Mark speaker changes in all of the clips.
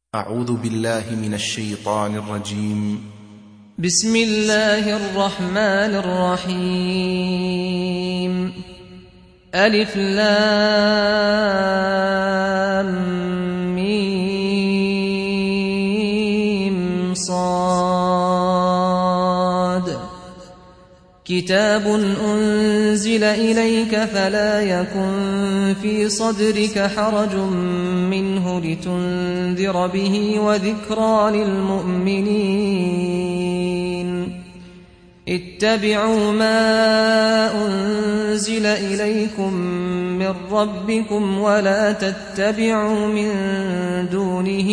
Speaker 1: أعوذ بالله من الشيطان الرجيم.
Speaker 2: بسم الله الرحمن الرحيم. ألف لام ميم صاد. كتاب أنزل إليك فلا يكن في صدرك حرج منه لتنذر به وذكرى للمؤمنين. اتبعوا ما أنزل إليكم من ربكم ولا تتبعوا من دونه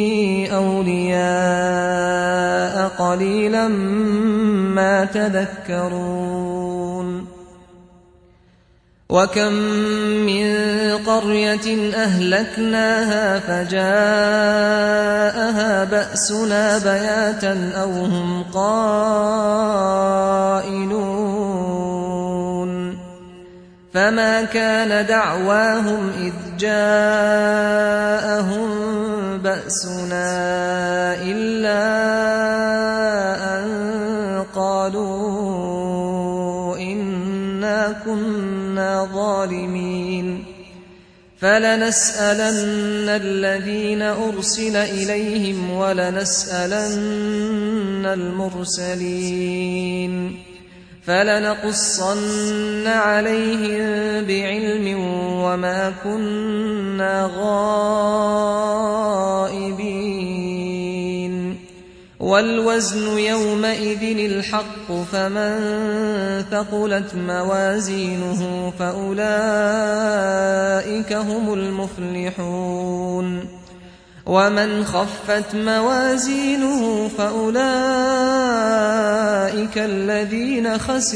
Speaker 2: أولياء قليلا ما تذكرون. وكم من قرية أهلكناها فجاءها بأسنا بياتا أو هم قائلون. فما كان دعواهم إذ جاءهم بأسنا إلا أن قالوا إنا كنا ظالمين. فلنسألن الذين أرسل إليهم ولنسألن المرسلين. فلنقصن عليهم بعلم وما كنا غائبين. والوزن يومئذ الحق فمن ثقلت موازينه فأولئك هم المفلحون. ومن خفت موازينه فأولئك الذين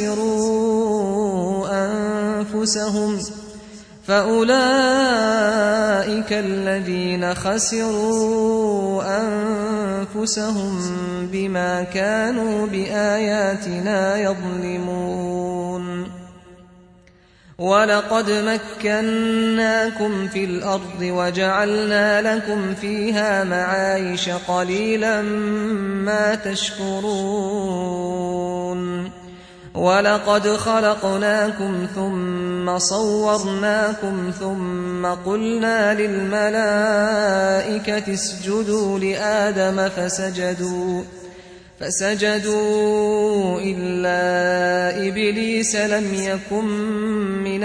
Speaker 2: خسروا أنفسهم بما كانوا بآياتنا يظلمون. ولقد مكناكم في الأرض وجعلنا لكم فيها معايش قليلا ما تشكرون. ولقد خلقناكم ثم صورناكم ثم قلنا للملائكة اسجدوا لآدم فسجدوا إلا إبليس لم يكن من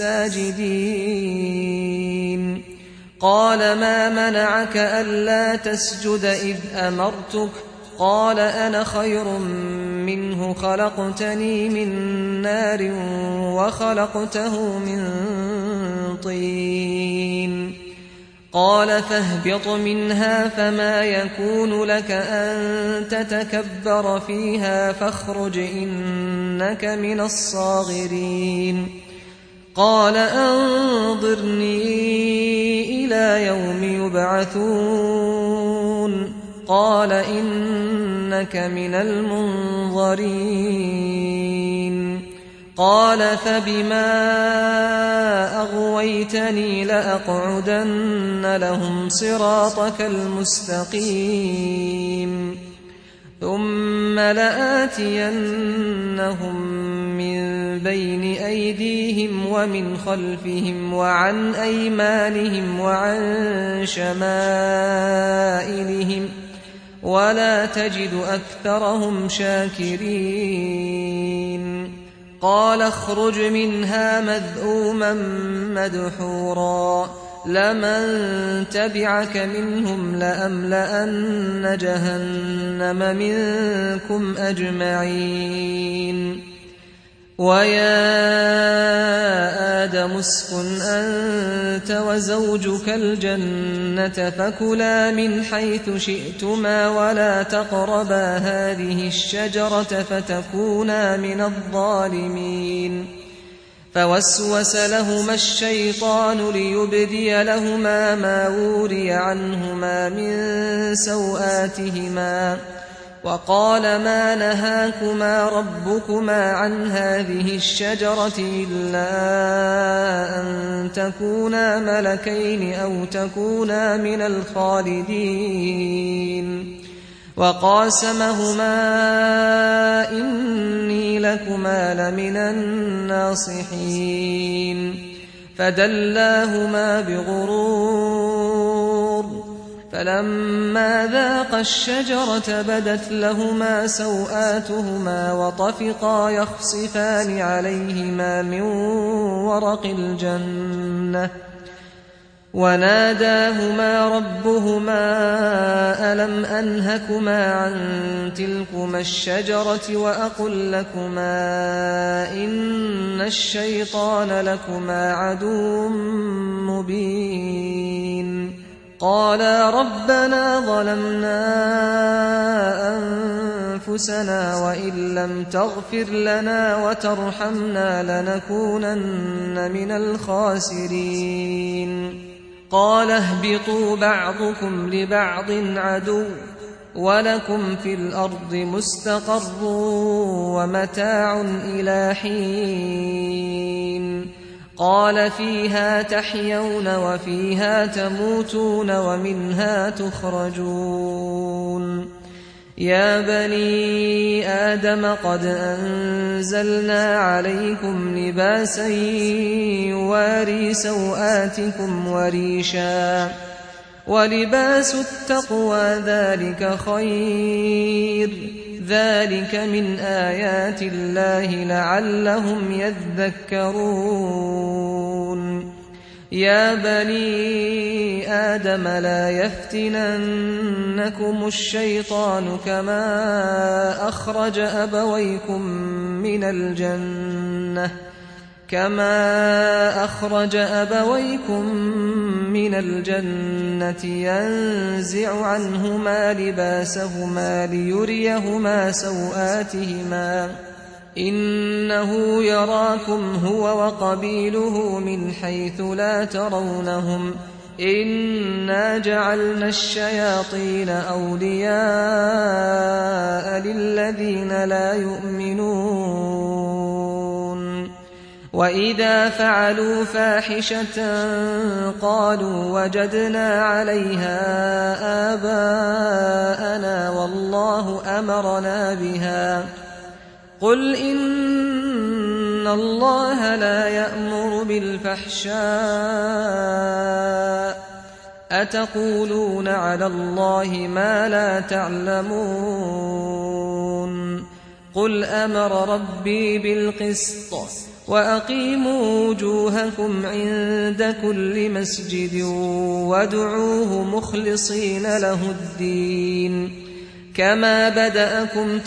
Speaker 2: الساجدين. قال ما منعك ألا تسجد إذ أمرتك؟ قال أنا خير منه خلقتني من نار وخلقته من طين. قال فاهبط منها فما يكون لك أن تتكبر فيها فاخرج إنك من الصاغرين. قال أنظرني إلى يوم يبعثون. قال إنك من المنظرين. قال فبما أغويتني لأقعدن لهم صراطك المستقيم ثم لآتينهم من بين أيديهم ومن خلفهم وعن أيمانهم وعن شمائلهم ولا تجد أكثرهم شاكرين. قال اخرج منها مذءوما مدحورا لمن تبعك منهم لأملأن جهنم منكم أجمعين. ويا آدم اسكن أنت وزوجك الجنة فكلا من حيث شئتما ولا تقربا هذه الشجرة فتكونا من الظالمين. فوسوس لهما الشيطان ليبدي لهما ما وري عنهما من سوآتهما وقال ما نهاكما ربكما عن هذه الشجرة إلا أن تكونا ملكين أو تكونا من الخالدين وقاسمهما إني لكما لمن الناصحين فدلاهما بغرور فلما ذاقا الشجرة بدت لهما سوآتهما وطفقا يخصفان عليهما من ورق الجنة وناداهما ربهما ألم أنهكما عن تلكما الشجرة وأقل لكما إن الشيطان لكما عدو مبين قالا ربنا ظلمنا أنفسنا وإن لم تغفر لنا وترحمنا لنكونن من الخاسرين قال اهبطوا بعضكم لبعض عدو ولكم في الأرض مستقر ومتاع إلى حين قال فيها تحيون وفيها تموتون ومنها تخرجون يا بني آدم قد أنزلنا عليكم لباسا يواري سوآتكم وريشا ولباس التقوى ذلك خير ذلك من آيات الله لعلهم يذكرون يا بني آدم لا يفتننكم الشيطان كما أخرج أبويكم من الجنة ينزع عنهما لباسهما ليريهما سوآتهما إنه يراكم هو وقبيله من حيث لا ترونهم إنا جعلنا الشياطين أولياء للذين لا يؤمنون وإذا فعلوا فاحشة قالوا وجدنا عليها آباءنا والله أمرنا بها قل إن الله لا يأمر بالفحشاء أتقولون على الله ما لا تعلمون قل أمر ربي بالقسط وأقيموا وجوهكم عند كل مسجد وادعوه مخلصين له الدين كما بدأكم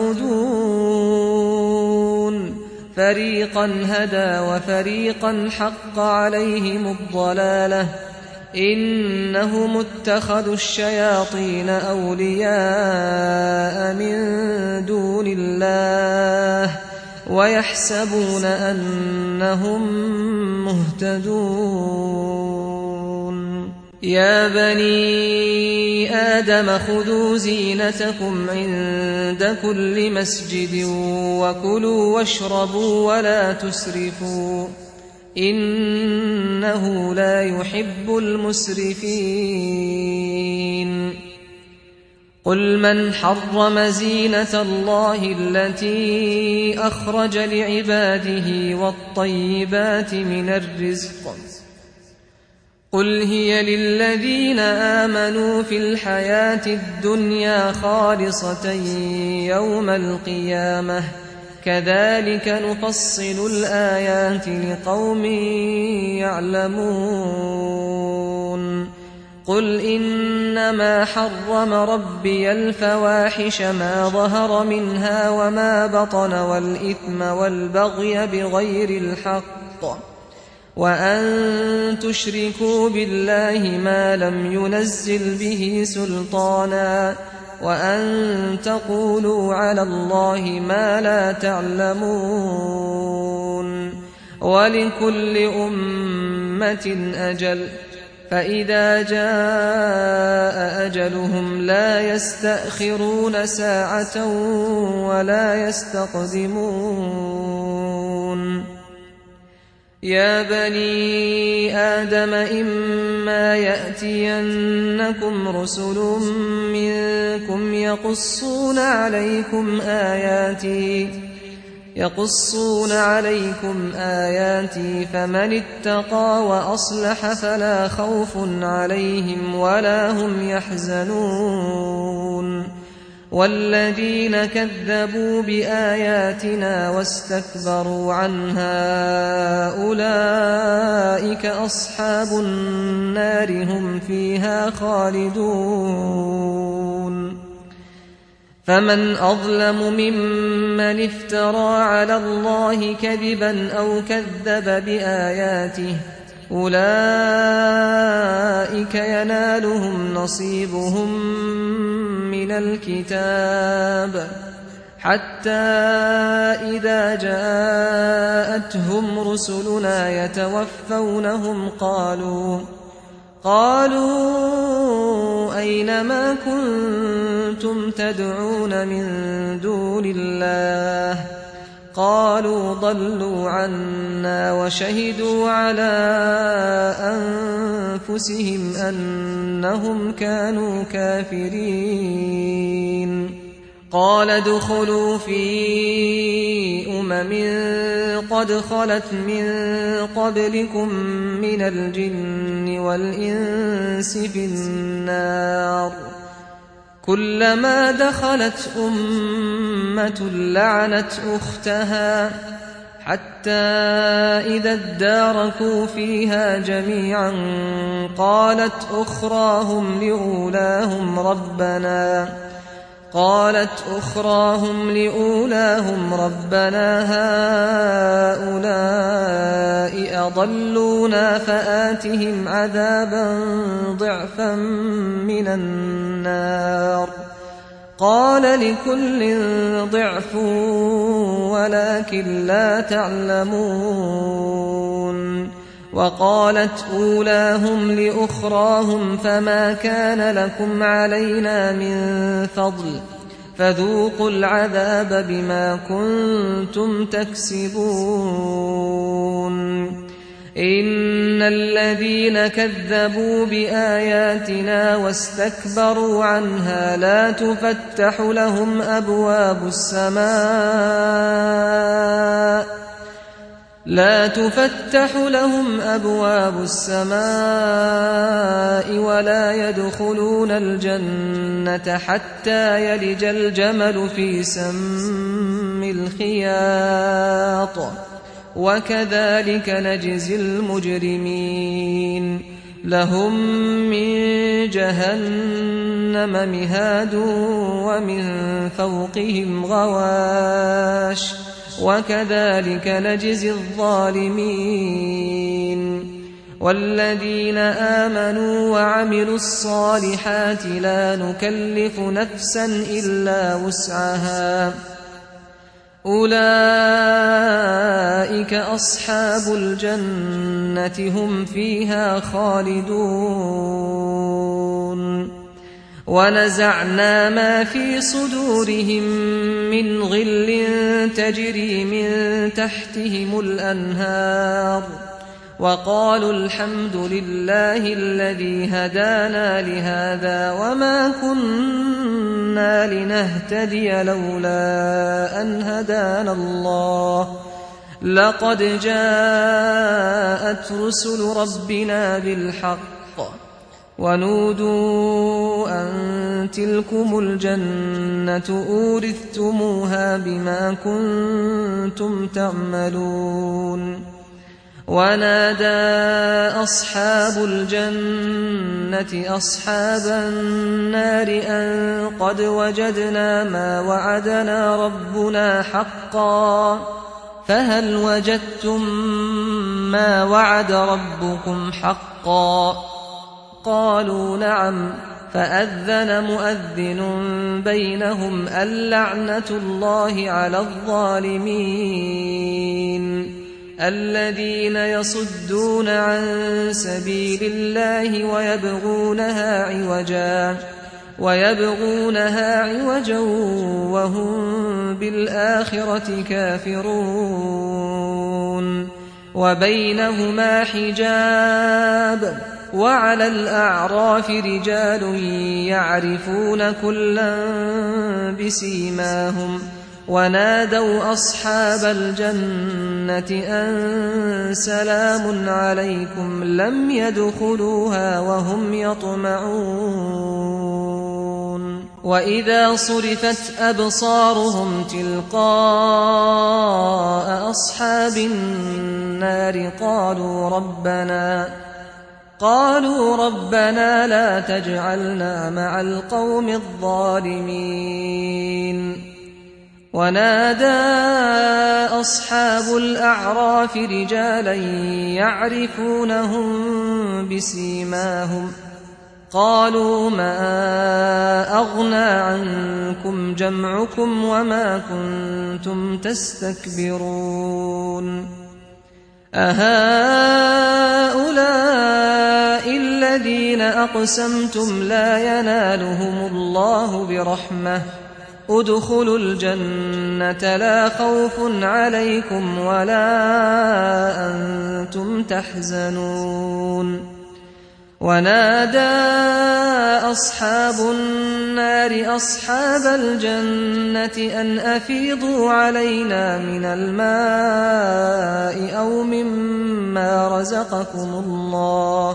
Speaker 2: تعودون فريقا هدى وفريقا حق عليهم الضلالة إنهم اتخذوا الشياطين أولياء من دون الله ويحسبون أنهم مهتدون يا بني آدم خذوا زينتكم عند كل مسجد وكلوا واشربوا ولا تسرفوا إنه لا يحب المسرفين قل من حرم زينة الله التي أخرج لعباده والطيبات من الرزق قل هي للذين آمنوا في الحياة الدنيا خالصة يوم القيامة كذلك نفصل الآيات لقوم يعلمون قل إنما حرم ربي الفواحش ما ظهر منها وما بطن والإثم والبغي بغير الحق وأن تشركوا بالله ما لم ينزل به سلطانا وأن تقولوا على الله ما لا تعلمون ولكل أمة أجل فإذا جاء أجلهم لا يستأخرون ساعة ولا يستقدمون يا بني آدم إما يأتينكم رسل منكم يقصون عليكم آياتي فمن اتقى وأصلح فلا خوف عليهم ولا هم يحزنون والذين كذبوا بآياتنا واستكبروا عنها أولئك أصحاب النار هم فيها خالدون فمن أظلم ممن افترى على الله كذبا أو كذب بآياته أولئك ينالهم نصيبهم من الكتاب حتى إذا جاءتهم رسلنا يتوفونهم قالوا أين ما كنتم تدعون من دون الله قالوا ضلوا عنا وشهدوا على أنفسهم أنهم كانوا كافرين قال ادخلوا في قد خلت من قبلكم من الجن والإنس في النار كلما دخلت أمة لعنت أختها حتى إذا اداركوا فيها جميعا قالت أخراهم لأولاهم ربنا هؤلاء أضلونا فآتهم عذابا ضعفا من النار قال لكل ضعف ولكن لا تعلمون وقالت أولاهم لأخراهم فما كان لكم علينا من فضل فذوقوا العذاب بما كنتم تكسبون إن الذين كذبوا بآياتنا واستكبروا عنها لا تفتح لهم أبواب السماء ولا يدخلون الجنة حتى يلج الجمل في سم الخياط وكذلك نجزي المجرمين لهم من جهنم مهاد ومن فوقهم غواش وكذلك نجزي الظالمين والذين آمنوا وعملوا الصالحات لا نكلف نفسا إلا وسعها أولئك أصحاب الجنة هم فيها خالدون ونزعنا ما في صدورهم من غل تجري من تحتهم الأنهار وقالوا الحمد لله الذي هدانا لهذا وما كنا لنهتدي لولا أن هدانا الله لقد جاءت رسل ربنا بالحق ونودوا أن تلكم الجنة أورثتموها بما كنتم تعملون ونادى أصحاب الجنة أصحاب النار أن قد وجدنا ما وعدنا ربنا حقا فهل وجدتم ما وعد ربكم حقا قالوا نعم فأذن مؤذن بينهم اللعنة الله على الظالمين الذين يصدون عن سبيل الله ويبغونها عوجا وهم بالآخرة كافرون وبينهما حجاب وعلى الأعراف رجال يعرفون كلا بسيماهم ونادوا أصحاب الجنة أن سلام عليكم لم يدخلوها وهم يطمعون وإذا صرفت أبصارهم تلقاء أصحاب النار قالوا ربنا لا تجعلنا مع القوم الظالمين ونادى أصحاب الأعراف رجالا يعرفونهم بسيماهم قالوا ما أغنى عنكم جمعكم وما كنتم تستكبرون أهؤلاء الذين أقسمتم لا ينالهم الله برحمة ادخلوا الجنة لا خوف عليكم ولا أنتم تحزنون ونادى أصحاب النار أصحاب الجنة أن أفيضوا علينا من الماء أو مما رزقكم الله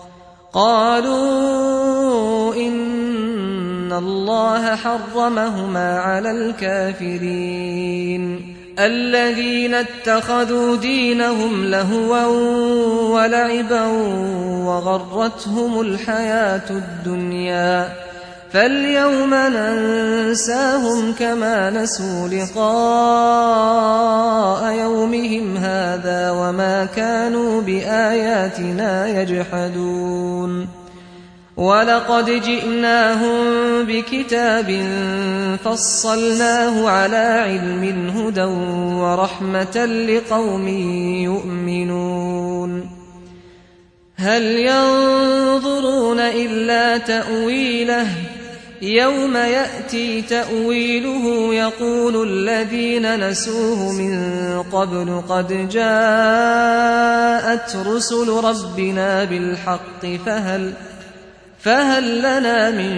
Speaker 2: قالوا إن الله حرمهما على الكافرين الذين اتخذوا دينهم لهوا ولعبا وغرتهم الحياة الدنيا فاليوم ننساهم كما نسوا لقاء يومهم هذا وما كانوا بآياتنا يجحدون ولقد جئناهم بكتاب فصلناه على علم هدى ورحمة لقوم يؤمنون هل ينظرون إلا تأويله يوم يأتي تأويله يقول الذين نسوه من قبل قد جاءت رسل ربنا بالحق فهل لنا من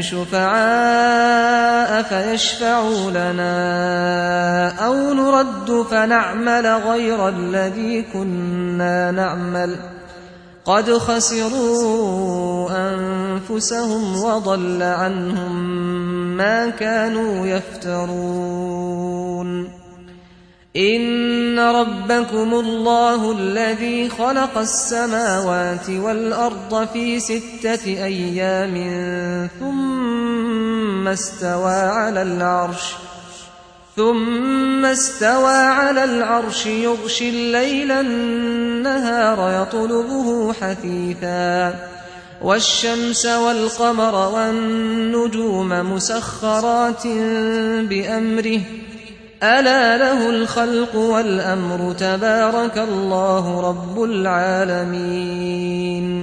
Speaker 2: شفعاء فيشفعوا لنا أو نرد فنعمل غير الذي كنا نعمل قد خسروا أنفسهم وضل عنهم ما كانوا يفترون إن ربكم الله الذي خلق السماوات والأرض في 6 أيام ثم استوى على العرش يغشي الليل النهار يطلبه حثيثا والشمس والقمر والنجوم مسخرات بأمره ألا له الخلق والأمر تبارك الله رب العالمين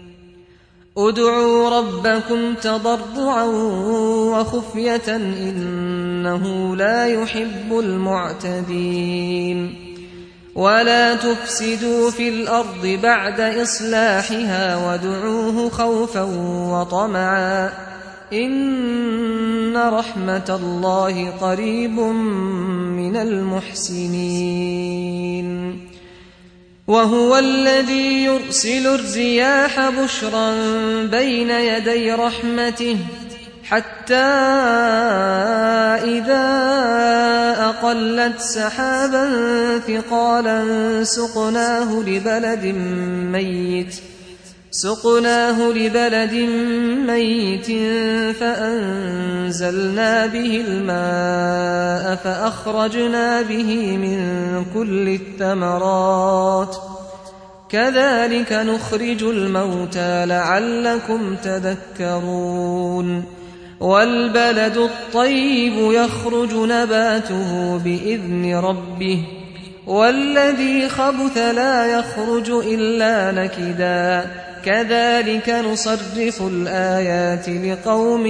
Speaker 2: ادعوا ربكم تضرعا وخفية إنه لا يحب المعتدين ولا تفسدوا في الأرض بعد إصلاحها وادعوه خوفا وطمعا إن رحمة الله قريب من المحسنين وهو الذي يرسل الرياح بشرا بين يدي رحمته حتى إذا أقلت سحابا ثقالا سقناه لبلد ميت فأنزلنا به الماء فأخرجنا به من كل الثمرات كذلك نخرج الموتى لعلكم تذكرون والبلد الطيب يخرج نباته بإذن ربه والذي خبث لا يخرج إلا نكدا كذلك نصرف الآيات لقوم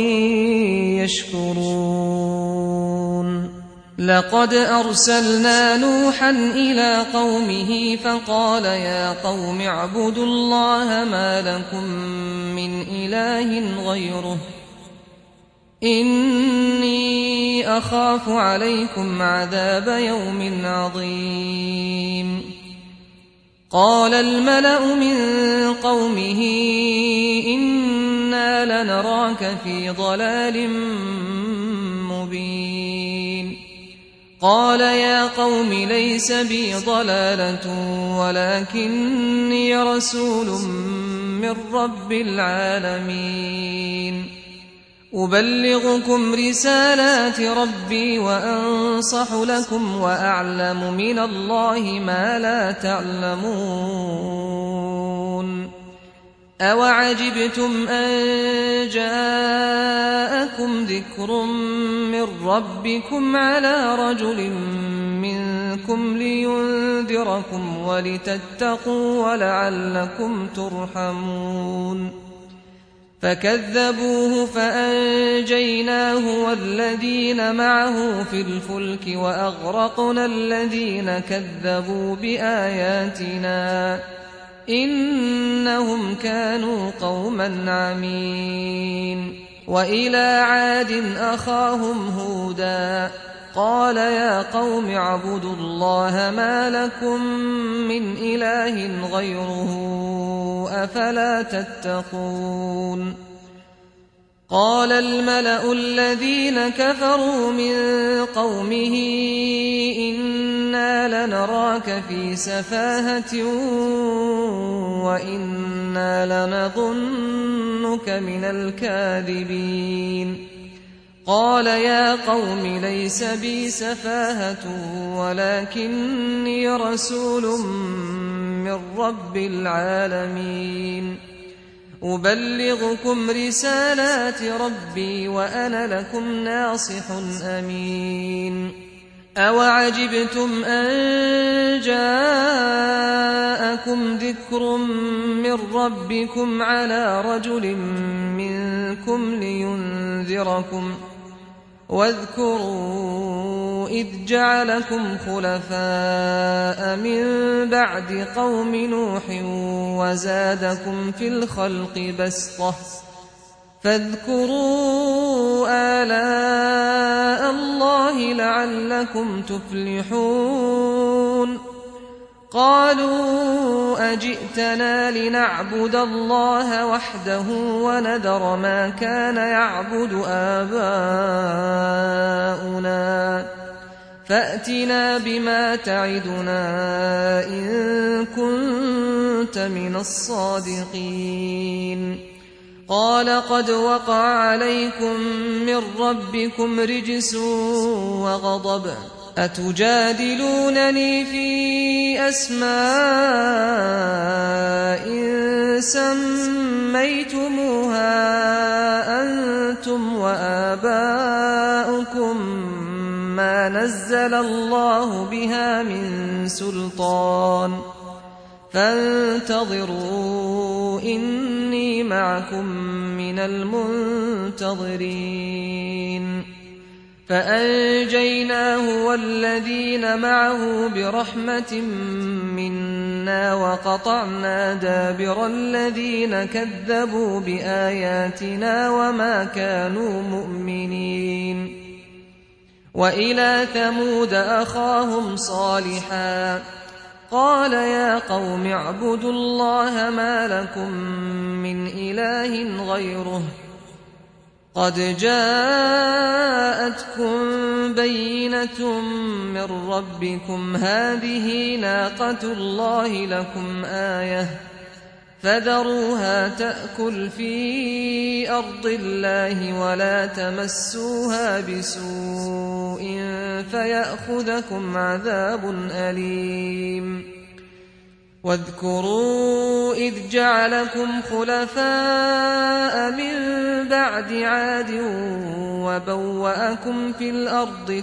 Speaker 2: يشكرون لقد أرسلنا نوحا إلى قومه فقال يا قوم اعبدوا الله ما لكم من إله غيره إني أخاف عليكم عذاب يوم عظيم قال الملأ من قومه إنا لنراك في ضلال مبين قال يا قوم ليس بي ضلالة ولكني رسول من رب العالمين أبلغكم رسالات ربي وأنصح لكم وأعلم من الله ما لا تعلمون أوعجبتم أن جاءكم ذكر من ربكم على رجل منكم لينذركم ولتتقوا ولعلكم ترحمون فكذبوه فأنجيناه والذين معه في الفلك وأغرقنا الذين كذبوا بآياتنا إنهم كانوا قوما عمين وإلى عاد أخاهم هودا قال يا قوم اعبدوا الله ما لكم من إله غيره أفلا تتقون قال الملأ الذين كفروا من قومه إنا لنراك في سفاهة وإنا لنظنك من الكاذبين قال يا قوم ليس بي سفاهة ولكني رسول من رب العالمين أبلغكم رسالات ربي وأنا لكم ناصح أمين أوعجبتم أن جاءكم ذكر من ربكم على رجل منكم لينذركم واذكروا إذ جعلكم خلفاء من بعد قوم نوح وزادكم في الخلق بسطة فاذكروا آلاء الله لعلكم تفلحون قالوا أجئتنا لنعبد الله وحده ونذر ما كان يعبد آباؤنا فأتنا بما تعدنا إن كنت من الصادقين قال قد وقع عليكم من ربكم رجس وغضب أتجادلونني في أسماء سميتموها أنتم وآباؤكم ما نزل الله بها من سلطان فانتظروا إني معكم من المنتظرين فأنجيناه والذين معه برحمة منا وقطعنا دابر الذين كذبوا بآياتنا وما كانوا مؤمنين وإلى ثمود أخاهم صالحا قال يا قوم اعبدوا الله ما لكم من إله غيره قد جاءتكم بينة من ربكم هذه ناقة الله لكم آية فذروها تأكل في أرض الله ولا تمسوها بسوء فيأخذكم عذاب أليم واذكروا إذ جعلكم خلفاء من بعد عاد وبوأكم في الأرض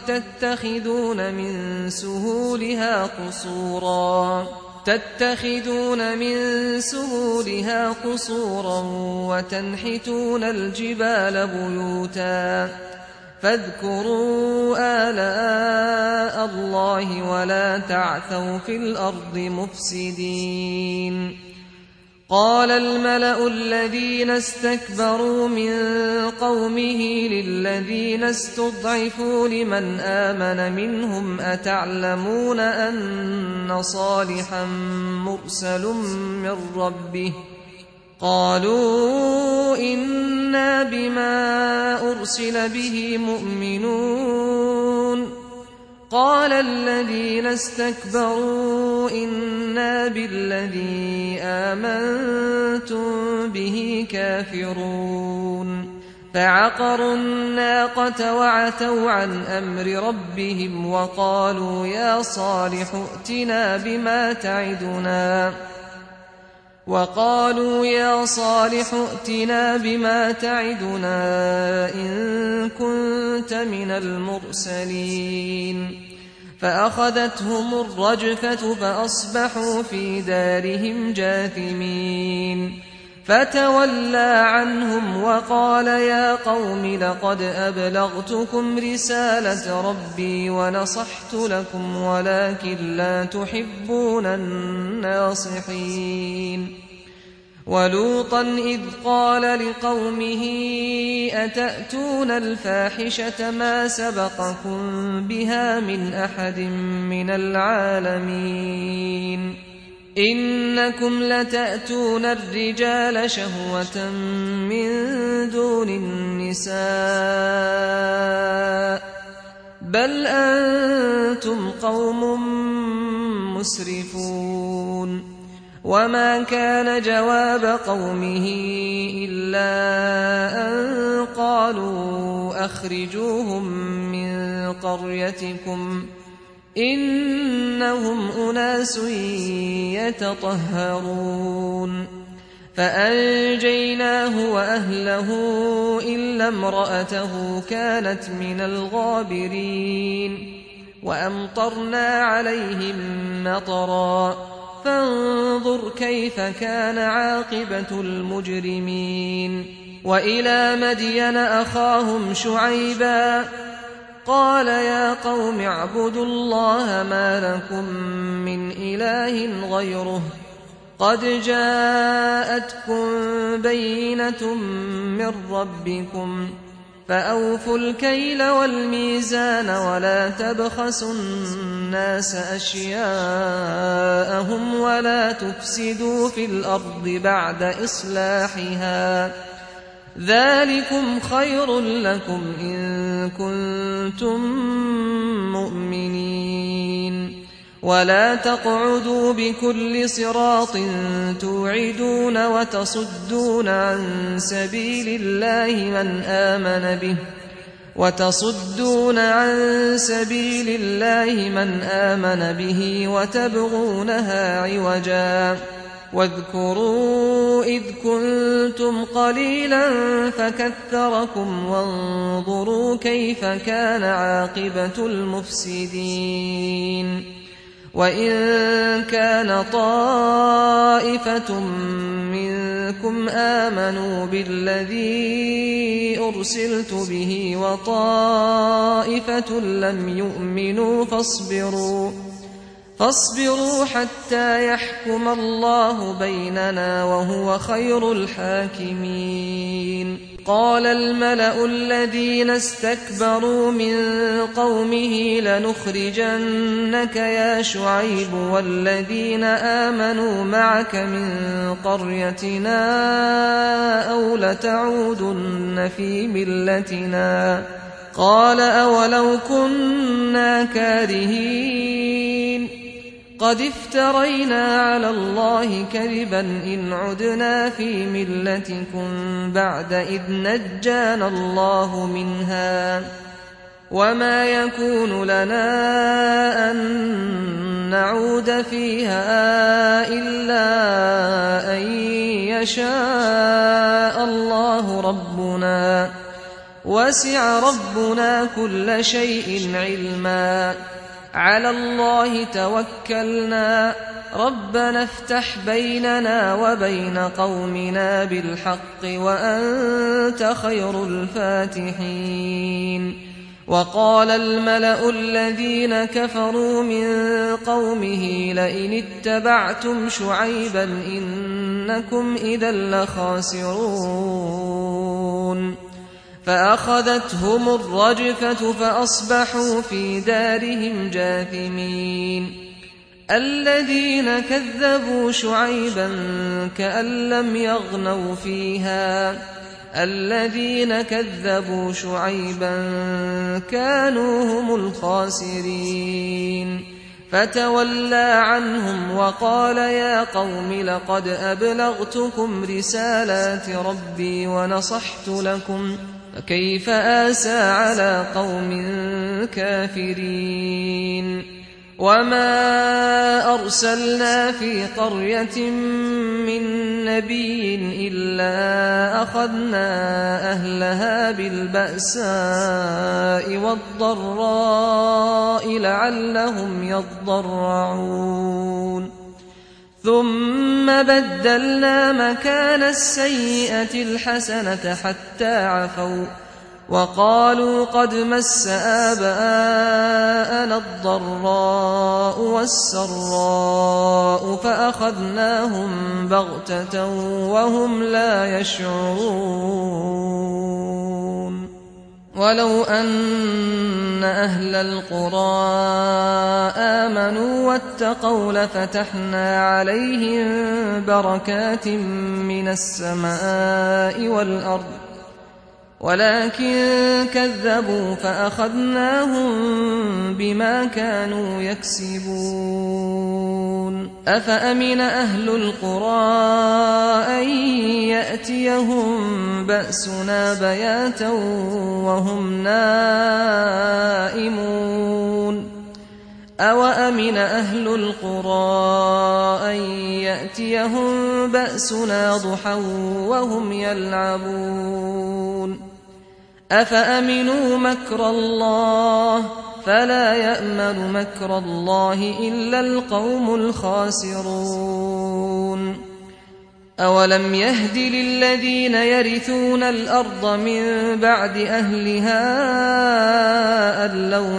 Speaker 2: تتخذون من سهولها قصورا وتنحتون الجبال بيوتا فاذكروا آلاء الله ولا تعثوا في الأرض مفسدين. قال الملأ الذين استكبروا من قومه للذين استضعفوا لمن آمن منهم أتعلمون أن صالحا مرسل من ربه قالوا إنا بما أرسل به مؤمنون. قال الذين استكبروا إنا بالذي آمنتم به كافرون. فعقروا الناقة وعتوا عن أمر ربهم وقالوا يا صالح ائتنا بما تعدنا إن كنت من المرسلين. فأخذتهم الرجفة فأصبحوا في دارهم جاثمين. فتولى عنهم وقال يا قوم لقد أبلغتكم رسالة ربي ونصحت لكم ولكن لا تحبون الناصحين. ولوطا إذ قال لقومه أتأتون الفاحشة ما سبقكم بها من أحد من العالمين إنكم لتأتون الرجال شهوة من دون النساء بل أنتم قوم مسرفون. وما كان جواب قومه إلا أن قالوا أخرجوهم من قريتكم إنهم أناس يتطهرون. فأنجيناه وأهله إلا امرأته كانت من الغابرين. وأمطرنا عليهم مطرا فانظر كيف كان عاقبة المجرمين. وإلى مدين أخاهم شعيبا قال يا قوم اعبدوا الله ما لكم من إله غيره قد جاءتكم بينة من ربكم فأوفوا الكيل والميزان ولا تبخسوا الناس أشياءهم ولا تفسدوا في الأرض بعد إصلاحها ذلكم خير لكم إن كنتم مؤمنين. ولا تقعدوا بكل صراط توعدون وتصدون عن سبيل الله من آمن به وتبغونها عوجا. واذكروا إذ كنتم قليلا فكثركم وانظروا كيف كان عاقبة المفسدين. وإن كان طائفة منكم آمنوا بالذي أرسلت به وطائفة لم يؤمنوا فاصبروا حتى يحكم الله بيننا وهو خير الحاكمين. قال الملأ الذين استكبروا من قومه لنخرجنك يا شعيب والذين آمنوا معك من قريتنا أو لتعودن في ملتنا. قال أولو كنا كارهين قد افترينا على الله كذبا إن عدنا في ملتكم بعد إذ نجانا الله منها وما يكون لنا أن نعود فيها إلا أن يشاء الله ربنا وسع ربنا كل شيء علما على الله توكلنا ربنا افتح بيننا وبين قومنا بالحق وأنت خير الفاتحين. وقال الملأ الذين كفروا من قومه لئن اتبعتم شعيبا إنكم إذا لخاسرون فأخذتهم الرجفة فأصبحوا في دارهم جاثمين. الذين كذبوا شعيبا كأن لم يغنوا فيها الذين كذبوا شعيبا كانوا هم الخاسرين. فتولى عنهم وقال يا قوم لقد أبلغتكم رسالات ربي ونصحت لكم فكيف آسى على قوم كافرين. وما أرسلنا في قرية من نبي إلا أخذنا أهلها بالبأساء والضراء لعلهم يضرعون ثم بدلنا مكان السيئة الحسنة حتى عفوا وقالوا قد مس آباءنا الضراء والسراء فأخذناهم بغتة وهم لا يشعرون. ولو أن أهل القرى آمنوا واتقوا لفتحنا عليهم بركات من السماء والأرض ولكن كذبوا فأخذناهم بما كانوا يكسبون. أفأمن أهل القرى أن يأتيهم بأسنا بياتا وهم نائمون أوأمن أهل القرى أن يأتيهم بأسنا ضحى وهم يلعبون أفأمنوا مكر الله فلا يأمن مكر الله إلا القوم الخاسرون. أولم يهد للذين يرثون الأرض من بعد أهلها أن لو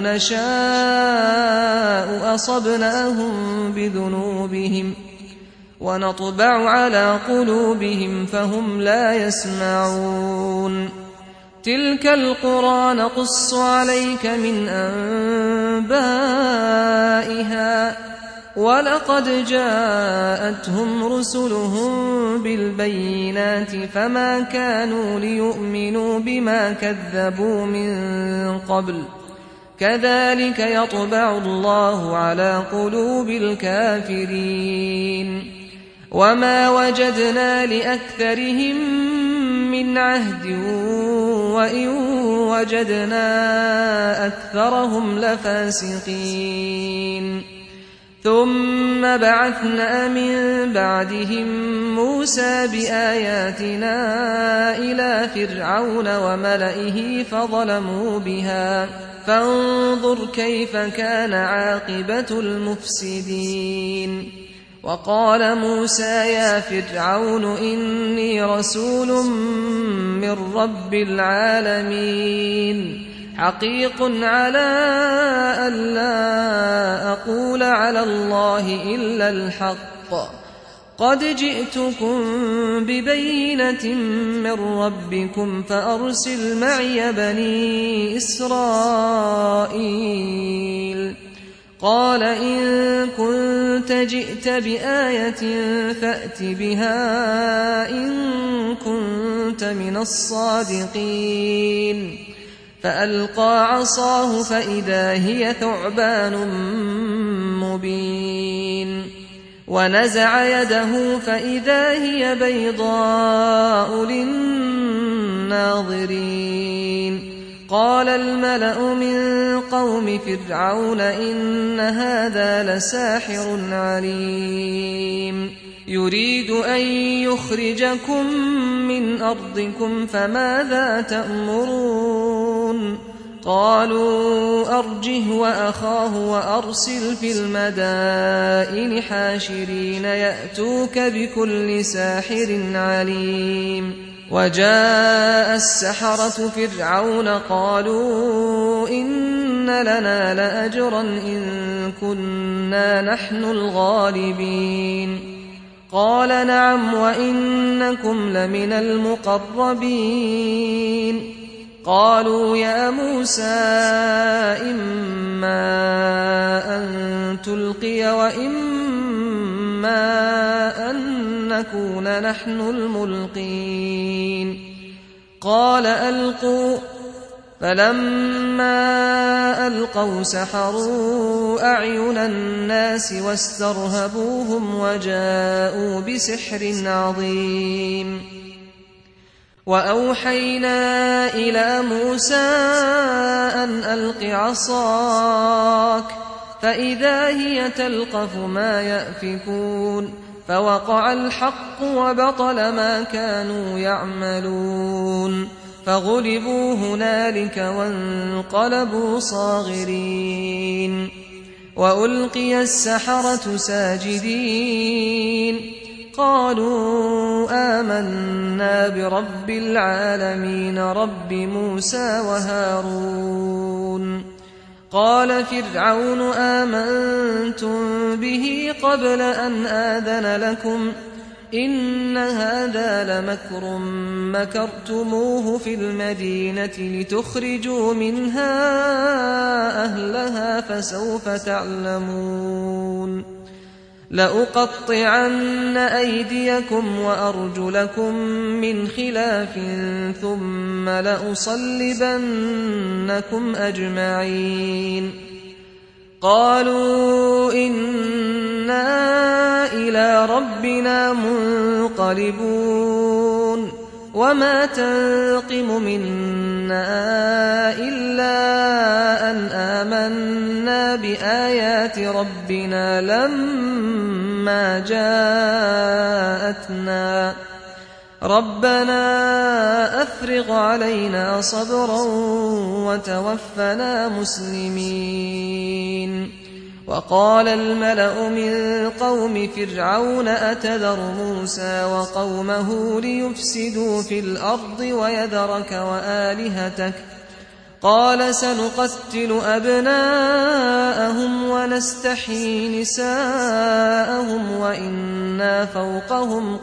Speaker 2: نشاء أصبناهم بذنوبهم ونطبع على قلوبهم فهم لا يسمعون. تلك القرى نقص عليك من أنبائها ولقد جاءتهم رسلهم بالبينات فما كانوا ليؤمنوا بما كذبوا من قبل كذلك يطبع الله على قلوب الكافرين. وما وجدنا لأكثرهم من عهد وإن وجدنا أكثرهم لفاسقين. ثم بعثنا من بعدهم موسى بآياتنا إلى فرعون وملئه فظلموا بها فانظر كيف كان عاقبة المفسدين. وقال موسى يا فرعون إني رسول من رب العالمين حقيق على أن لا أقول على الله إلا الحق قد جئتكم ببينة من ربكم فأرسل معي بني إسرائيل. قال إن كنت جئت بآية فأت بها إن كنت من الصادقين. فألقى عصاه فإذا هي ثعبان مبين ونزع يده فإذا هي بيضاء للناظرين. قال الملأ من قوم فرعون إن هذا لساحر عليم يريد أن يخرجكم من أرضكم فماذا تأمرون قالوا أرجه وأخاه وأرسل في المدائن حاشرين يأتوك بكل ساحر عليم وجاء السحرة فرعون قالوا إن لنا لأجرا إن كنا نحن الغالبين قال نعم وإنكم لمن المقربين قالوا يا موسى إما أن تلقي وإما أن نكون نحن الملقين قال ألقوا فلما ألقوا سحروا أعين الناس واسترهبوهم وجاءوا بسحر عظيم وأوحينا إلى موسى أن ألق عصاك فإذا هي تلقف ما يأفكون فوقع الحق وبطل ما كانوا يعملون فغلبوا هنالك وانقلبوا صاغرين وألقي السحرة ساجدين قالوا آمنا برب العالمين رب موسى وهارون قال فرعون آمنتم به قبل أن آذن لكم إن هذا لمكر مكرتموه في المدينة لتخرجوا منها أهلها فسوف تعلمون لأقطعن أيديكم وأرجلكم من خلاف ثم لأصلبنكم أجمعين قالوا إنا إلى ربنا منقلبون وما تنقم منا إلا أن آمنا بآيات ربنا لما جاءتنا ربنا أفرغ علينا صبرا وتوفنا مسلمين وقال الملأ من قوم فرعون أتذر موسى وقومه ليفسدوا في الأرض ويذرك وآلهتك قال سنقتل أبناءهم ونستحيي نساءهم وإنا فوقهم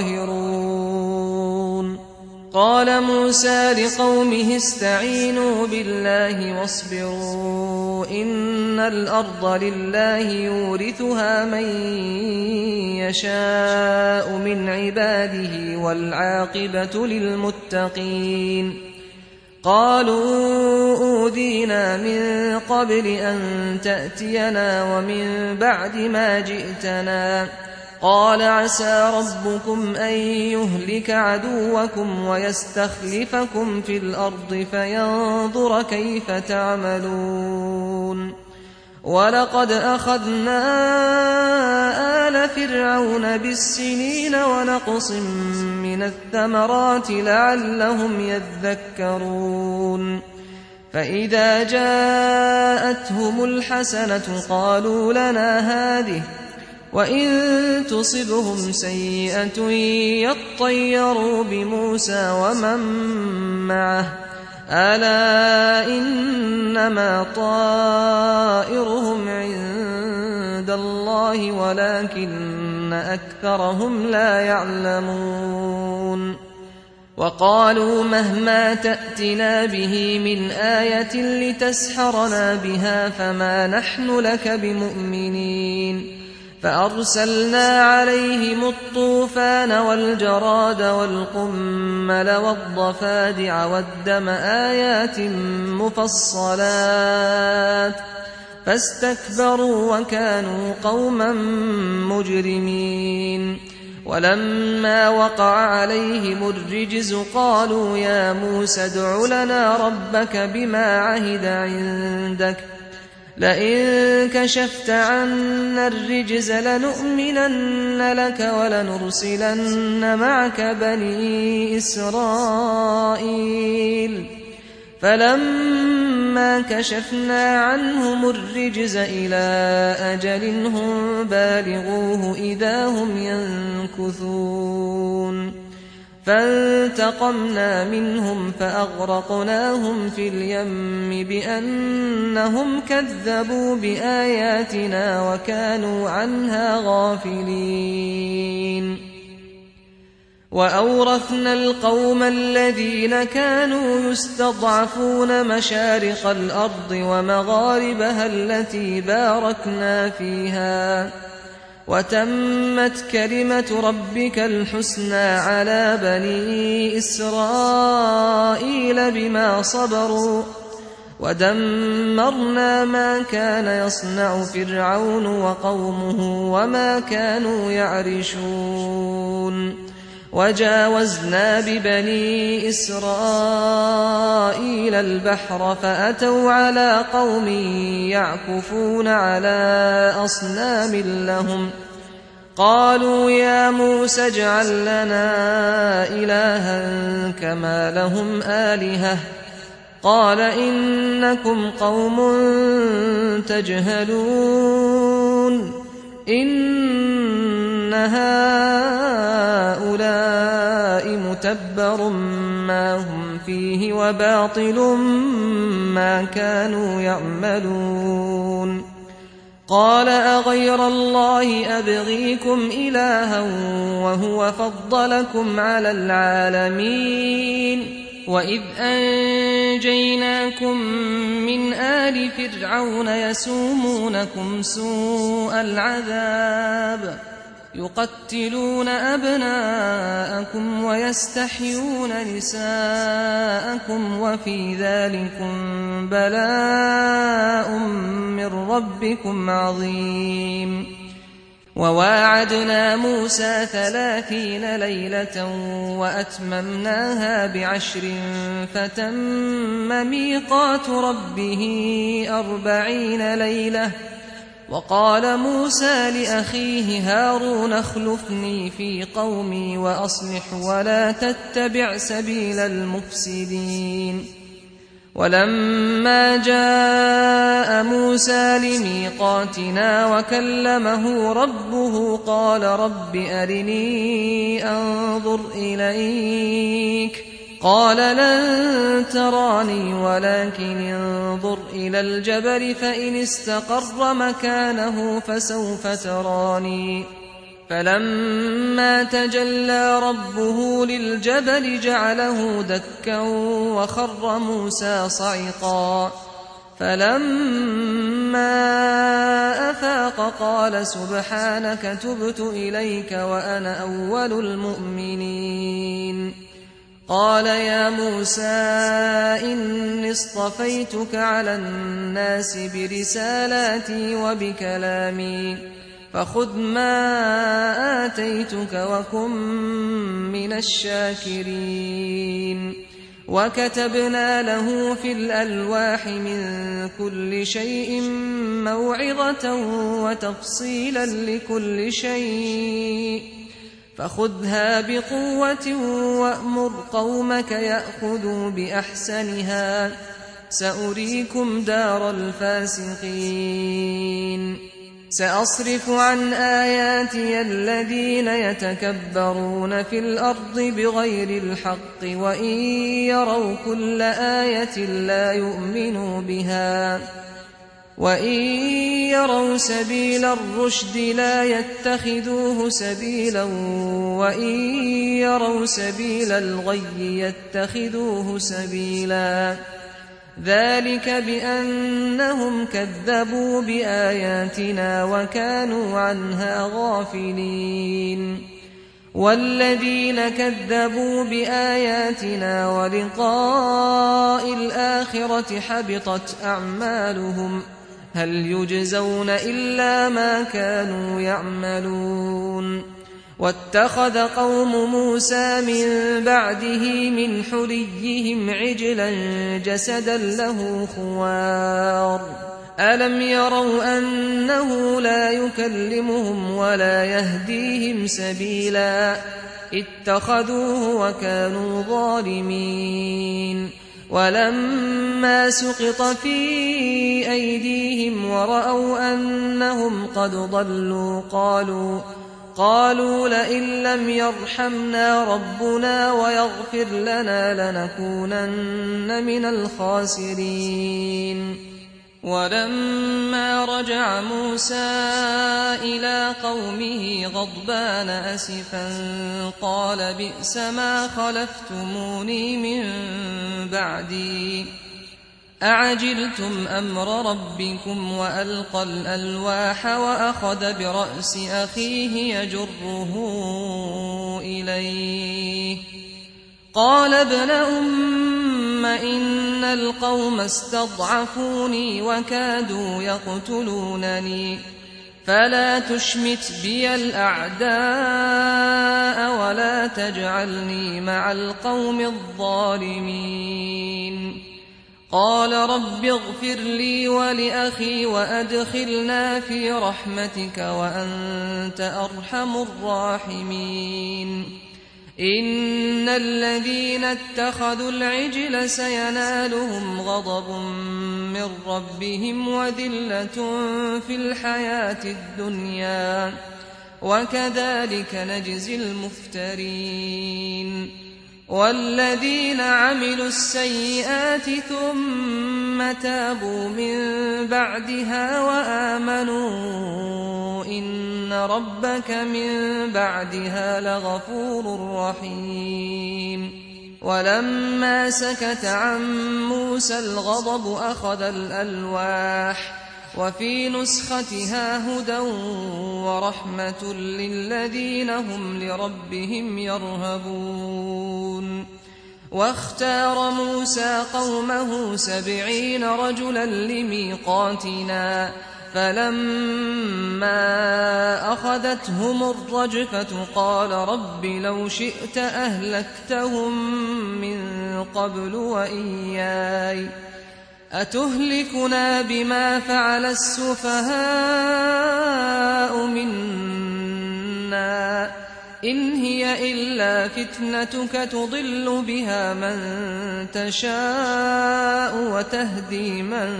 Speaker 2: قاهرون قال موسى لقومه استعينوا بالله واصبروا إن الأرض لله يورثها من يشاء من عباده والعاقبة للمتقين قالوا أوذينا من قبل أن تأتينا ومن بعد ما جئتنا قال عسى ربكم أن يهلك عدوكم ويستخلفكم في الأرض فينظر كيف تعملون ولقد أخذنا آل فرعون بالسنين ونقص من الثمرات لعلهم يذكرون فإذا جاءتهم الحسنة قالوا لنا هذه وإن تصبهم سيئة يطيروا بموسى ومن معه ألا إنما طائرهم عند الله ولكن أكثرهم لا يعلمون وقالوا مهما تأتنا به من آية لتسحرنا بها فما نحن لك بمؤمنين فأرسلنا عليهم الطوفان والجراد والقمل والضفادع والدم آيات مفصلات فاستكبروا وكانوا قوما مجرمين ولما وقع عليهم الرجز قالوا يا موسى ادع لنا ربك بما عهد عندك لئن كشفت عنا الرجز لنؤمنن لك ولنرسلن معك بني إسرائيل فلما كشفنا عنهم الرجز إلى أجل هم بالغوه إذا هم ينكثون فانتقمنا منهم فأغرقناهم في اليم بأنهم كذبوا بآياتنا وكانوا عنها غافلين وأورثنا القوم الذين كانوا يستضعفون مشارق الأرض ومغاربها التي باركنا فيها وتمت كلمة ربك الحسنى على بني إسرائيل بما صبروا ودمرنا ما كان يصنع فرعون وقومه وما كانوا يعرشون وجاوزنا ببني إسرائيل البحر فأتوا على قوم يعكفون على أصنام لهم قالوا يا موسى اجعل لنا إلها كما لهم آلهة قال إنكم قوم تجهلون إن هؤلاء متبر ما هم فيه وباطل ما كانوا يعملون قال أغير الله أبغيكم إلها وهو فضلكم على العالمين وإذ أنجيناكم من آل فرعون يسومونكم سوء العذاب يقتلون أبناءكم ويستحيون نساءكم وفي ذلكم بلاء من ربكم عظيم وواعدنا موسى 30 ليلة وأتممناها ب10 فتم ميقات ربه 40 ليلة وقال موسى لأخيه هارون اخلفني في قومي وأصلح ولا تتبع سبيل المفسدين ولما جاء موسى لميقاتنا وكلمه ربه قال رب أرني أنظر إليك قال لن تراني ولكن انظر إلى الجبل فإن استقر مكانه فسوف تراني فلما تجلى ربه للجبل جعله دكا وخر موسى صعقا فلما أفاق قال سبحانك تبت إليك وأنا أول المؤمنين قال يا موسى إني اصطفيتك على الناس برسالاتي وبكلامي فخذ ما آتيتك وكن من الشاكرين وكتبنا له في الألواح من كل شيء موعظة وتفصيلا لكل شيء فخذها بقوة وأمر قومك يأخذوا بأحسنها سأريكم دار الفاسقين سأصرف عن آياتي الذين يتكبرون في الأرض بغير الحق وإن يروا كل آية لا يؤمنوا بها وإن يروا سبيل الرشد لا يتخذوه سبيلا وإن يروا سبيل الغي يتخذوه سبيلا ذلك بأنهم كذبوا بآياتنا وكانوا عنها غافلين والذين كذبوا بآياتنا ولقاء الآخرة حبطت أعمالهم هل يجزون إلا ما كانوا يعملون واتخذ قوم موسى من بعده من حليهم عجلا جسدا له خوار ألم يروا أنه لا يكلمهم ولا يهديهم سبيلا اتخذوه وكانوا ظالمين ولما سقط في أيديهم ورأوا أنهم قد ضلوا قالوا لئن لم يرحمنا ربنا ويغفر لنا لنكونن من الخاسرين ولما رجع موسى إلى قومه غضبان أسفا قال بئس ما خلفتموني من بعدي أعجلتم أمر ربكم وألقى الألواح وأخذ برأس أخيه يجره إليه قال ابن أم إن القوم استضعفوني وكادوا يقتلونني فلا تشمت بي الأعداء ولا تجعلني مع القوم الظالمين قال رب اغفر لي ولأخي وأدخلنا في رحمتك وأنت أرحم الراحمين إن الذين اتخذوا العجل سينالهم غضب من ربهم وذلة في الحياة الدنيا وكذلك نجزي المفترين والذين عملوا السيئات ثم تابوا من بعدها وآمنوا إن ربك من بعدها لغفور رحيم ولما سكت عن موسى الغضب أخذ الألواح وفي نسختها هدى ورحمة للذين هم لربهم يرهبون واختار موسى قومه 70 رجلا لميقاتنا فلما أخذتهم الرجفة قال رب لو شئت أهلكتهم من قبل وإياي أتهلكنا بما فعل السفهاء منا إن هي إلا فتنتك تضل بها من تشاء وتهدي من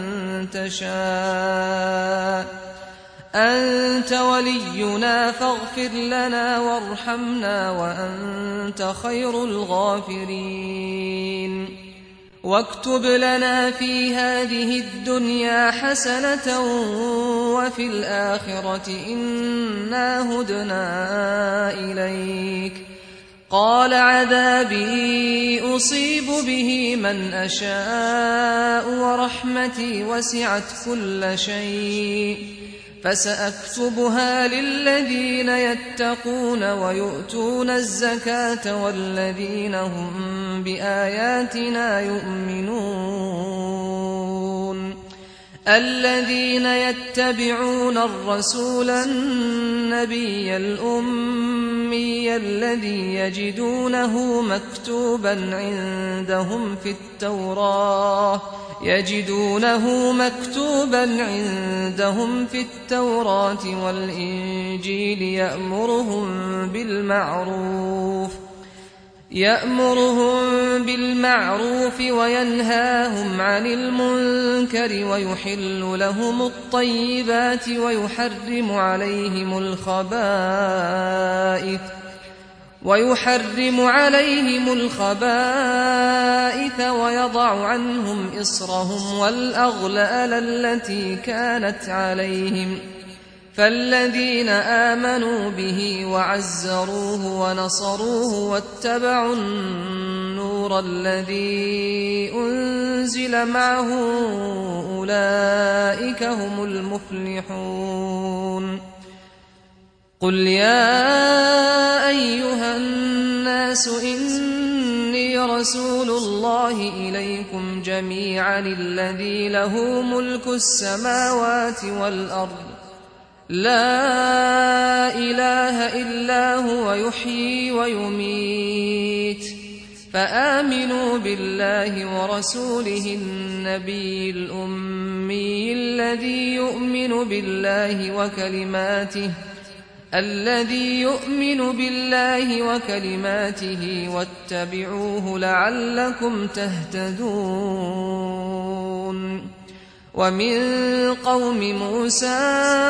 Speaker 2: تشاء أنت ولينا فاغفر لنا وارحمنا وأنت خير الغافرين واكتب لنا في هذه الدنيا حسنة وفي الآخرة إنا هدنا إليك قال عذابي أصيب به من أشاء ورحمتي وسعت كل شيء فسأكتبها للذين يتقون ويؤتون الزكاة والذين هم بآياتنا يؤمنون الذين يتبعون الرسول النبي الأمي الذي يجدونه مكتوبا عندهم في التوراة والإنجيل يأمرهم بالمعروف وينهاهم عن المنكر ويحل لهم الطيبات ويحرم عليهم الخبائث ويضع عنهم إصرهم والأغلال التي كانت عليهم فالذين آمنوا به وعزروه ونصروه واتبعوا النور الذي أنزل معه أولئك هم المفلحون قل يا أيها الناس إني رسول الله إليكم جميعا الذي له ملك السماوات والأرض لا إله إلا هو يحيي ويميت فآمنوا بالله ورسوله النبي الأمي الذي يؤمن بالله وكلماته واتبعوه لعلكم تهتدون ومن قوم موسى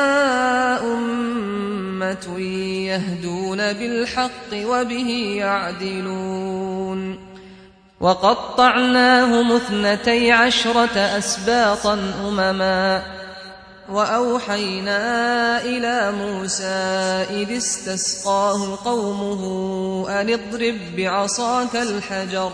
Speaker 2: أمة يهدون بالحق وبه يعدلون وقطعناهم 12 أسباطا أمما وأوحينا إلى موسى إذ استسقاه قومه أن اضرب بعصاك الحجر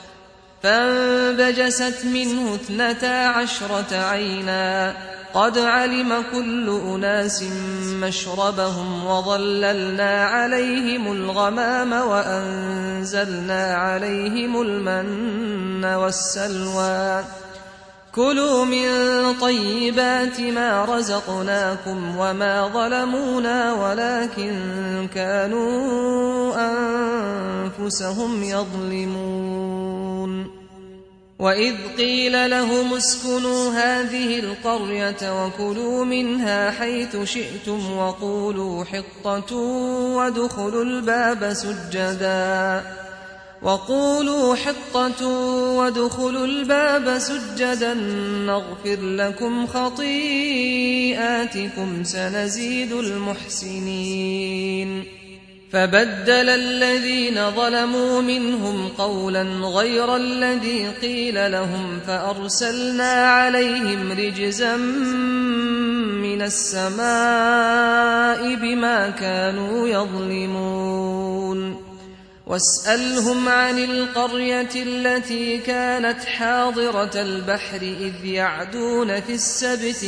Speaker 2: فانبجست منه 12 عينا قد علم كل أناس مشربهم وظللنا عليهم الغمام وأنزلنا عليهم المن والسلوى كلوا من طيبات ما رزقناكم وما ظلمونا ولكن كانوا أنفسهم يظلمون وإذ قيل لهم اسكنوا هذه القرية وكلوا منها حيث شئتم وقولوا حطة وادخلوا الباب سجدا نغفر لكم خطيئاتكم سنزيد المحسنين فبدل الذين ظلموا منهم قولا غير الذي قيل لهم فأرسلنا عليهم رجزا من السماء بما كانوا يظلمون واسألهم عن القرية التي كانت حاضرة البحر إذ يعدون في السبت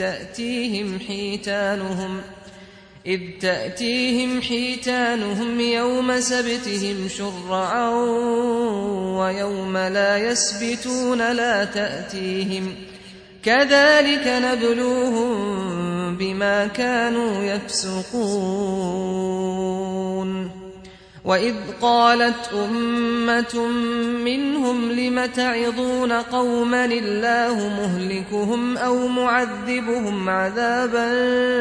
Speaker 2: إذ تأتيهم حيتانهم يوم سبتهم شرعا ويوم لا يسبتون لا تأتيهم كذلك نبلوهم بما كانوا يفسقون وإذ قالت أمة منهم لم تعظون قوما الله مهلكهم أو معذبهم عذابا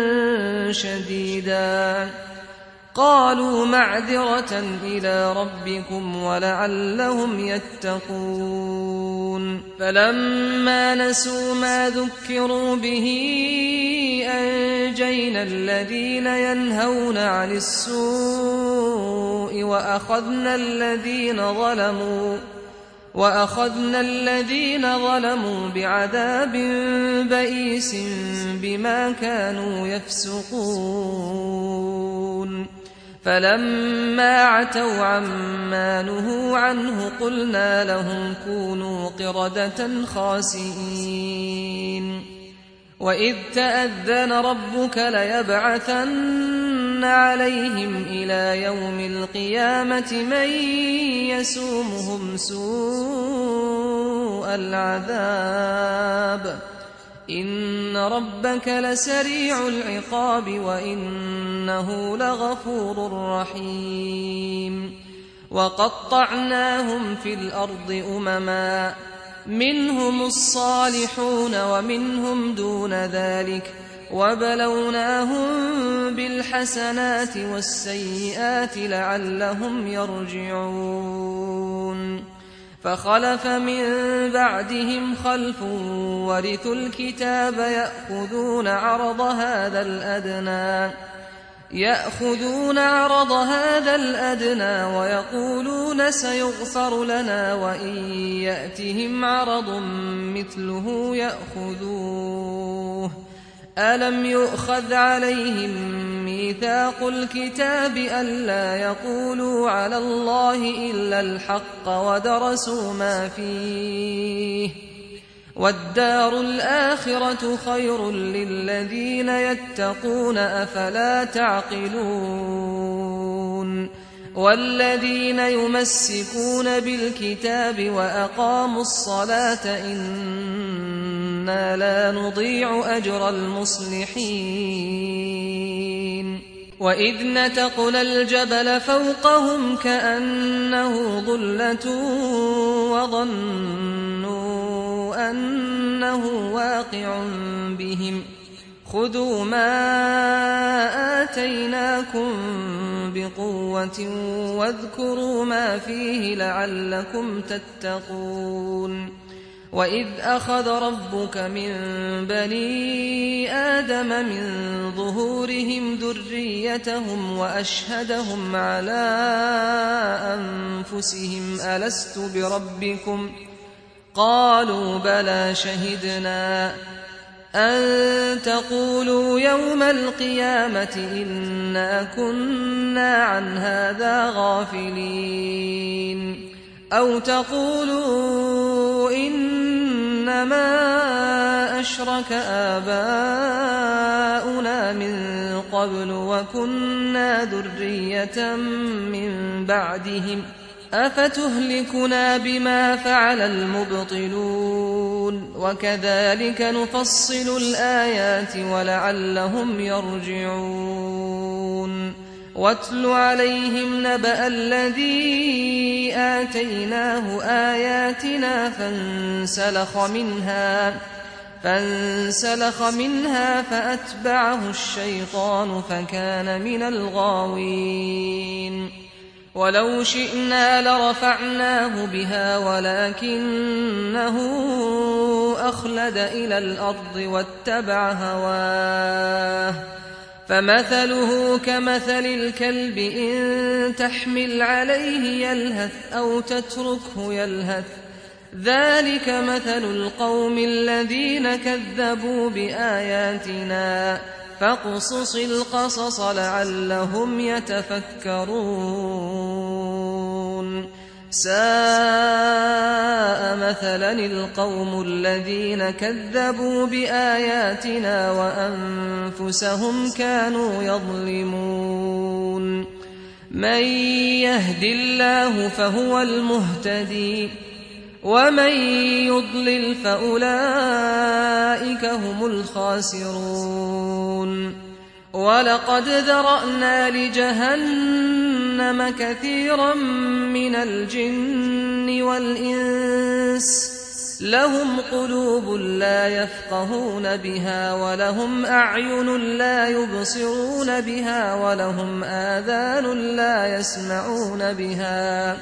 Speaker 2: شديدا قالوا معذرة إلى ربكم ولعلهم يتقون فلما نسوا ما ذكروا به أنجينا الذين ينهون عن السوء وأخذنا الذين ظلموا بعذاب بئيس بما كانوا يفسقون فلما عتوا عما نهوا عنه قلنا لهم كونوا قردة خاسئين وإذ تأذن ربك ليبعثن عليهم إلى يوم القيامة من يسومهم سوء العذاب إن ربك لسريع العقاب وإنه لغفور رحيم وقطعناهم في الأرض أمما منهم الصالحون ومنهم دون ذلك وبلوناهم بالحسنات والسيئات لعلهم يرجعون فخلف من بعدهم خلف ورثوا الكتاب يأخذون عرض هذا الأدنى ويقولون سيغفر لنا وإن يأتهم عرض مثله يأخذوه ألم يؤخذ عليهم ميثاق الكتاب ألا يقولوا على الله إلا الحق ودرسوا ما فيه والدار الآخرة خير للذين يتقون أفلا تعقلون والذين يمسكون بالكتاب وأقاموا الصلاة إنا إنا لا نضيع أجر المصلحين وإذ نتقنا الجبل فوقهم كأنه ظلة وظنوا أنه واقع بهم خذوا ما آتيناكم بقوة واذكروا ما فيه لعلكم تتقون وإذ أخذ ربك من بني آدم من ظهورهم ذريتهم وأشهدهم على أنفسهم ألست بربكم قالوا بلى شهدنا أن تقولوا يوم القيامة إنا كنا عن هذا غافلين أو تقولوا إنما أشرك آباؤنا من قبل وكنا ذرية من بعدهم أفتهلكنا بما فعل المبطلون وكذلك نفصل الآيات ولعلهم يرجعون واتل عليهم نبأ الذي آتيناه آياتنا فانسلخ منها فأتبعه الشيطان فكان من الغاوين ولو شئنا لرفعناه بها ولكنه أخلد إلى الأرض واتبع هواه فمثله كمثل الكلب إن تحمل عليه يلهث أو تتركه يلهث ذلك مثل القوم الذين كذبوا بآياتنا فاقصص القصص لعلهم يتفكرون ساء مثلا القوم الذين كذبوا بآياتنا وأنفسهم كانوا يظلمون من يهد الله فهو المهتدي ومن يضلل فأولئك هم الخاسرون ولقد ذرأنا لجهنم كثيرا من الجن والإنس لهم قلوب لا يفقهون بها ولهم أعين لا يبصرون بها ولهم آذان لا يسمعون بها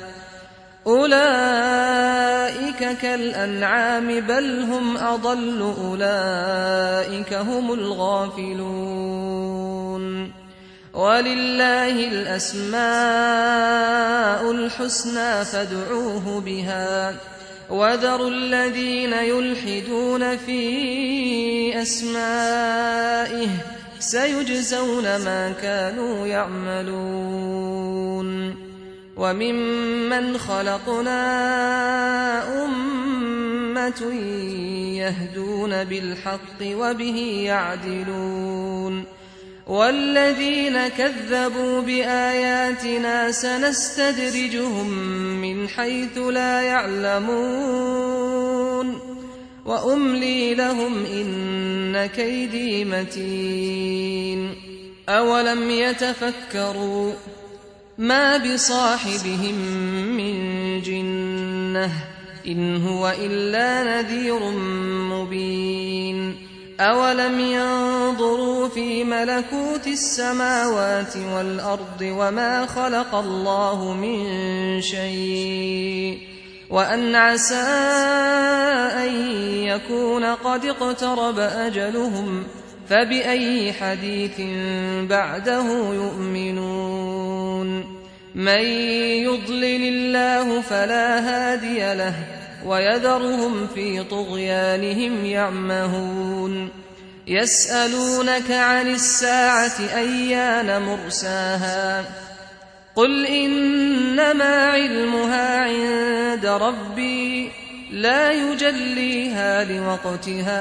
Speaker 2: أولئك كالأنعام بل هم أضل أولئك هم الغافلون ولله الأسماء الحسنى فادعوه بها وذروا الذين يلحدون في أسمائه سيجزون ما كانوا يعملون وممن خلقنا أمة يهدون بالحق وبه يعدلون والذين كذبوا بآياتنا سنستدرجهم من حيث لا يعلمون وأملي لهم إن كيدي متين أولم يتفكروا ما بصاحبهم من جنة إن هو إلا نذير مبين أولم ينظروا في ملكوت السماوات والأرض وما خلق الله من شيء وأن عسى أن يكون قد اقترب أجلهم فبأي حديث بعده يؤمنون من يضلل الله فلا هادي له ويذرهم في طغيانهم يعمهون يسألونك عن الساعة أيان مرساها قل إنما علمها عند ربي لا يجليها لوقتها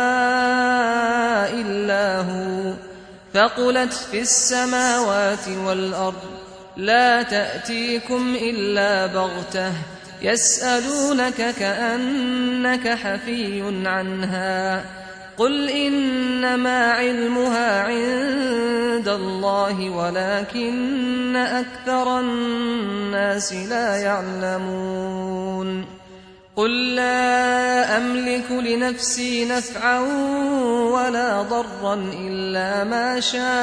Speaker 2: إلا هو ثقلت في السماوات والأرض لا تأتيكم إلا بغتة يسألونك كأنك حفي عنها قل إنما علمها عند الله ولكن أكثر الناس لا يعلمون قل لا أملك لنفسي نفعا ولا ضرا إلا ما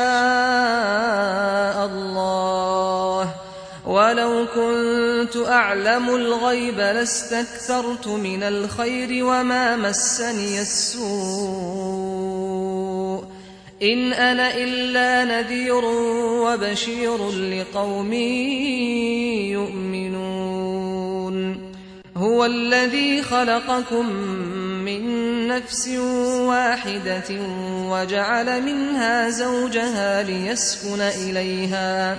Speaker 2: شاء الله ولو كنت أعلم الغيب لاستكثرت من الخير وما مسني السوء إن أنا إلا نذير وبشير لقوم يؤمنون هو الذي خلقكم من نفس واحدة وجعل منها زوجها ليسكن إليها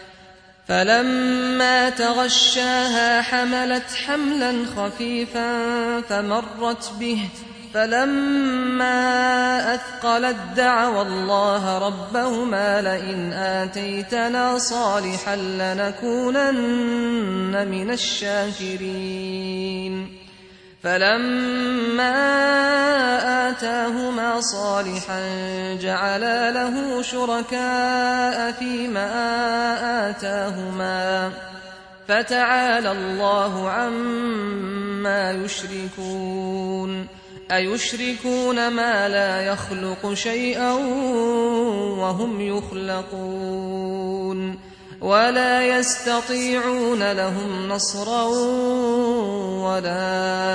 Speaker 2: فلما تغشاها حملت حملا خفيفا فمرت به فلما أثقلت دعوا الله ربهما لئن آتيتنا صالحا لنكونن من الشاكرين فلما آتاهما صالحا جعلا له شركاء فيما آتاهما فتعالى الله عما يشركون أيشركون ما لا يخلق شيئا وهم يخلقون ولا يستطيعون لهم نصرا ولا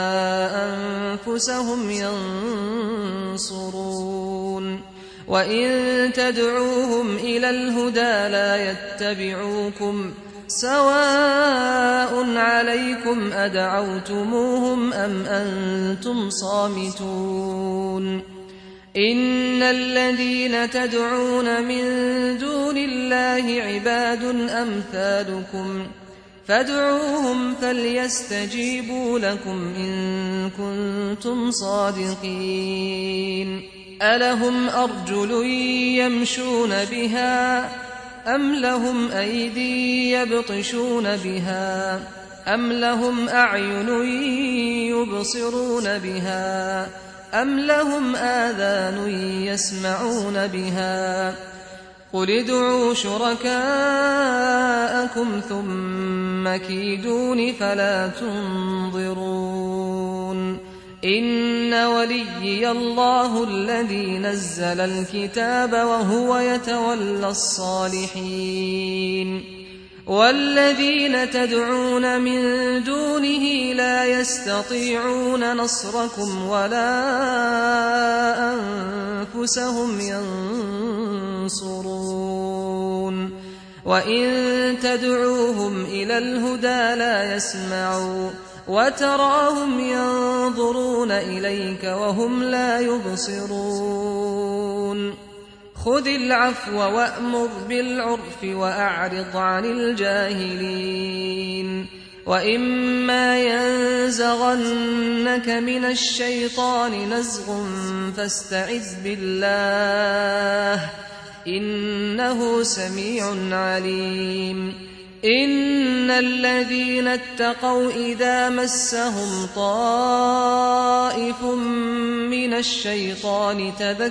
Speaker 2: أنفسهم ينصرون وإن تدعوهم إلى الهدى لا يتبعوكم سواء عليكم أدعوتموهم أم أنتم صامتون إن الذين تدعون من دون الله عباد أمثالكم فادعوهم فليستجيبوا لكم إن كنتم صادقين ألهم أرجل يمشون بها أم لهم أيدي يبطشون بها أم لهم أعين يبصرون بها أم لهم آذان يسمعون بها قل ادعوا شركاءكم ثم كيدون فلا تنظرون إن وليي الله الذي نزل الكتاب وهو يتولى الصالحين والذين تدعون من دونه لا يستطيعون نصركم ولا أنفسهم ينصرون وإن تدعوهم إلى الهدى لا يسمعوا وتراهم ينظرون إليك وهم لا يبصرون خذ العفو وأمر بالعرف وأعرض عن الجاهلين وإما ينزغنك من الشيطان نزغ فاستعذ بالله إنه سميع عليم إن الذين اتقوا إذا مسهم طائف من الشيطان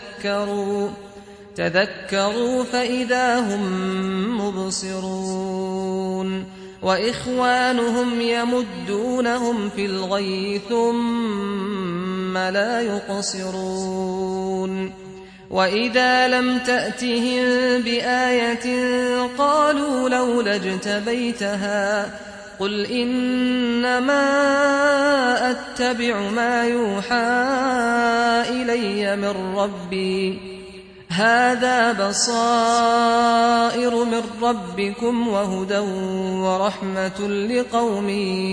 Speaker 2: تذكروا فإذا هم مبصرون وإخوانهم يمدونهم في الغي ثم لا يقصرون وإذا لم تأتهم بآية قالوا لولا اجتبيتها قل إنما أتبع ما يوحى إلي من ربي هذا بصائر من ربكم وهدى ورحمة لقوم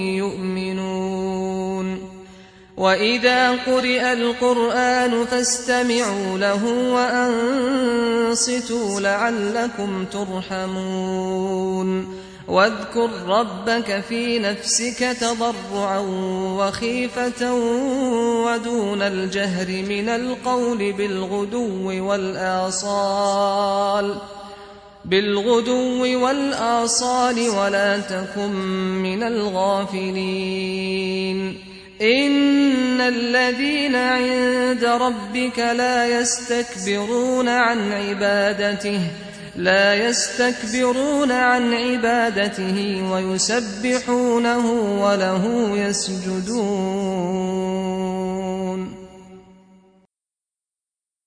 Speaker 2: يؤمنون وإذا قرئ القرآن فاستمعوا له وأنصتوا لعلكم ترحمون واذكر ربك في نفسك تضرعا وخيفة ودون الجهر من القول بالغدو والآصال بالغدو والآصال ولا تكن من الغافلين إن الذين عند ربك لا يستكبرون عن عبادته ويسبحونه وله يسجدون